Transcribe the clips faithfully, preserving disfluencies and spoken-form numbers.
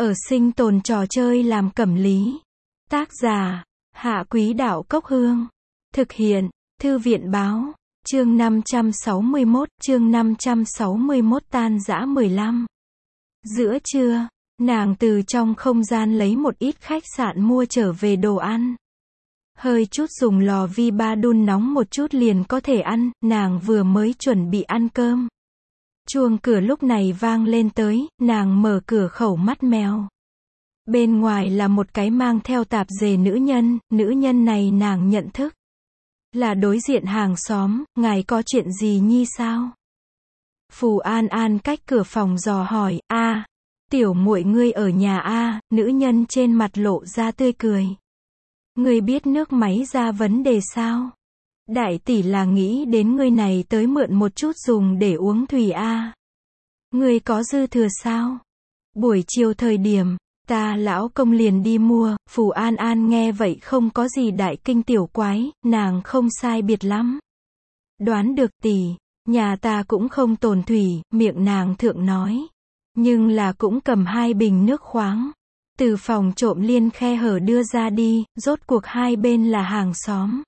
Ở sinh tồn trò chơi làm cẩm lý. Tác giả, Hạ Quý Đạo Cốc Hương. Thực hiện, Thư viện Báo. Chương năm trăm sáu mươi mốt, chương năm trăm sáu mươi mốt tan rã mười lăm. Giữa trưa, nàng từ trong không gian lấy một ít khách sạn mua trở về đồ ăn. Hơi chút dùng lò vi ba đun nóng một chút liền có thể ăn, nàng vừa mới chuẩn bị ăn cơm. Chuông cửa lúc này vang lên tới, nàng mở cửa khẩu mắt mèo. Bên ngoài là một cái mang theo tạp dề nữ nhân, nữ nhân này nàng nhận thức. Là đối diện hàng xóm, ngài có chuyện gì nhi sao? Phù An An cách cửa phòng dò hỏi, a, tiểu muội ngươi ở nhà a, nữ nhân trên mặt lộ ra tươi cười. Ngươi biết nước máy ra vấn đề sao? Đại tỷ là nghĩ đến ngươi này tới mượn một chút dùng để uống thủy a. Ngươi có dư thừa sao? Buổi chiều thời điểm, ta lão công liền đi mua. Phù An An nghe vậy không có gì đại kinh tiểu quái, nàng không sai biệt lắm. Đoán được tỷ, nhà ta cũng không tồn thủy, miệng nàng thượng nói. Nhưng là cũng cầm hai bình nước khoáng. Từ phòng trộm liên khe hở đưa ra đi, rốt cuộc hai bên là hàng xóm.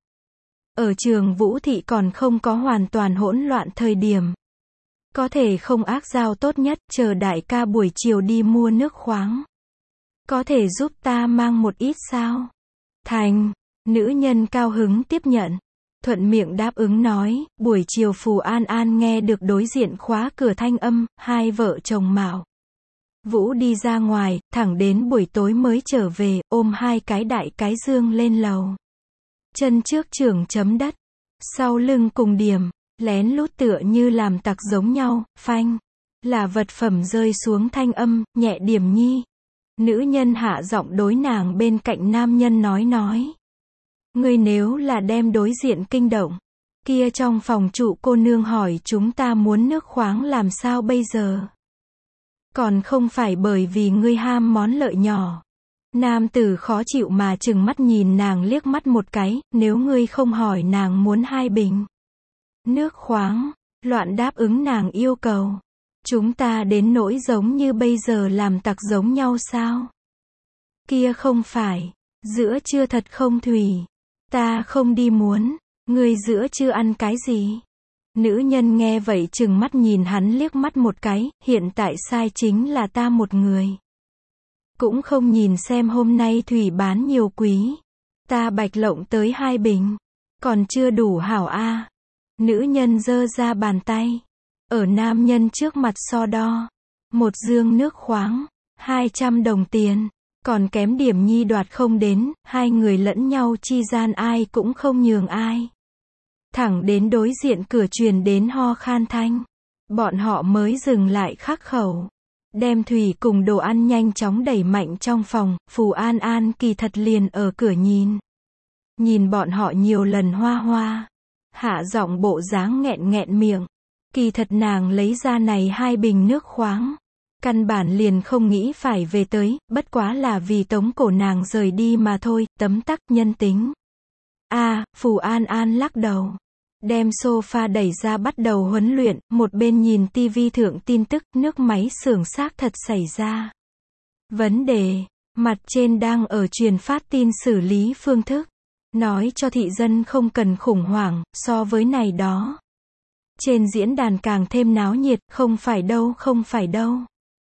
Ở trường Vũ Thị còn không có hoàn toàn hỗn loạn thời điểm. Có thể không ác giao tốt nhất, chờ đại ca buổi chiều đi mua nước khoáng. Có thể giúp ta mang một ít sao? Thành, nữ nhân cao hứng tiếp nhận. Thuận miệng đáp ứng nói, buổi chiều Phù An An nghe được đối diện khóa cửa thanh âm, hai vợ chồng Mạo Vũ đi ra ngoài, thẳng đến buổi tối mới trở về, ôm hai cái đại cái dương lên lầu. Chân trước trưởng chấm đất, sau lưng cùng điểm, lén lút tựa như làm tặc giống nhau, phanh, là vật phẩm rơi xuống thanh âm, nhẹ điểm nhi. Nữ nhân hạ giọng đối nàng bên cạnh nam nhân nói nói. Ngươi nếu là đem đối diện kinh động, kia trong phòng trụ cô nương hỏi chúng ta muốn nước khoáng làm sao bây giờ? Còn không phải bởi vì ngươi ham món lợi nhỏ. Nam tử khó chịu mà chừng mắt nhìn nàng liếc mắt một cái, nếu ngươi không hỏi nàng muốn hai bình nước khoáng, loạn đáp ứng nàng yêu cầu. Chúng ta đến nỗi giống như bây giờ làm tặc giống nhau sao? Kia không phải, giữa trưa thật không thủy. Ta không đi muốn, ngươi giữa trưa ăn cái gì? Nữ nhân nghe vậy chừng mắt nhìn hắn liếc mắt một cái, hiện tại sai chính là ta một người. Cũng không nhìn xem hôm nay thủy bán nhiều quý. Ta bạch lộng tới hai bình. Còn chưa đủ hảo a. Nữ nhân giơ ra bàn tay. Ở nam nhân trước mặt so đo. Một dương nước khoáng. hai trăm đồng tiền. Còn kém điểm nhi đoạt không đến. Hai người lẫn nhau chi gian ai cũng không nhường ai. Thẳng đến đối diện cửa truyền đến ho khan thanh. Bọn họ mới dừng lại khắc khẩu. Đem thủy cùng đồ ăn nhanh chóng đẩy mạnh trong phòng, Phù An An kỳ thật liền ở cửa nhìn. Nhìn bọn họ nhiều lần hoa hoa. Hạ giọng bộ dáng nghẹn nghẹn miệng. Kỳ thật nàng lấy ra này hai bình nước khoáng. Căn bản liền không nghĩ phải về tới, bất quá là vì tống cổ nàng rời đi mà thôi, tấm tắc nhân tính. A, Phù An An lắc đầu. Đem sofa đẩy ra bắt đầu huấn luyện, một bên nhìn tivi thượng tin tức, nước máy xưởng xác thật xảy ra vấn đề, mặt trên đang ở truyền phát tin xử lý phương thức, nói cho thị dân không cần khủng hoảng, so với này đó. Trên diễn đàn càng thêm náo nhiệt, không phải đâu, không phải đâu.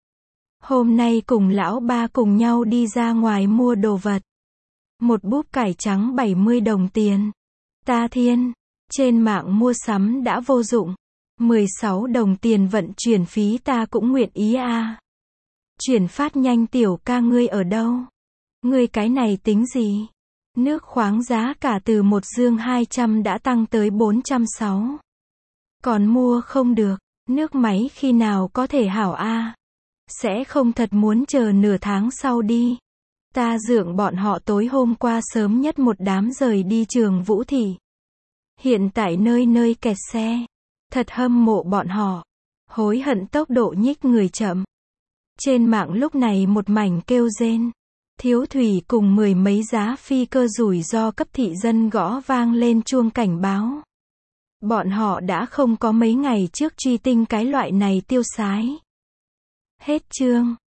Hôm nay cùng lão ba cùng nhau đi ra ngoài mua đồ vật. Một búp cải trắng bảy mươi đồng tiền. Ta thiên! Trên mạng mua sắm đã vô dụng. mười sáu đồng tiền vận chuyển phí ta cũng nguyện ý a. À. Chuyển phát nhanh tiểu ca ngươi ở đâu? Ngươi cái này tính gì? Nước khoáng giá cả từ một dương hai trăm đã tăng tới bốn trăm sáu mươi. Còn mua không được, nước máy khi nào có thể hảo a? À? Sẽ không thật muốn chờ nửa tháng sau đi. Ta dượng bọn họ tối hôm qua sớm nhất một đám rời đi trường Vũ Thị. Hiện tại nơi nơi kẹt xe. Thật hâm mộ bọn họ. Hối hận tốc độ nhích người chậm. Trên mạng lúc này một mảnh kêu rên. Thiếu thủy cùng mười mấy giá phi cơ rủi ro cấp thị dân gõ vang lên chuông cảnh báo. Bọn họ đã không có mấy ngày trước truy tinh cái loại này tiêu sái. Hết chương.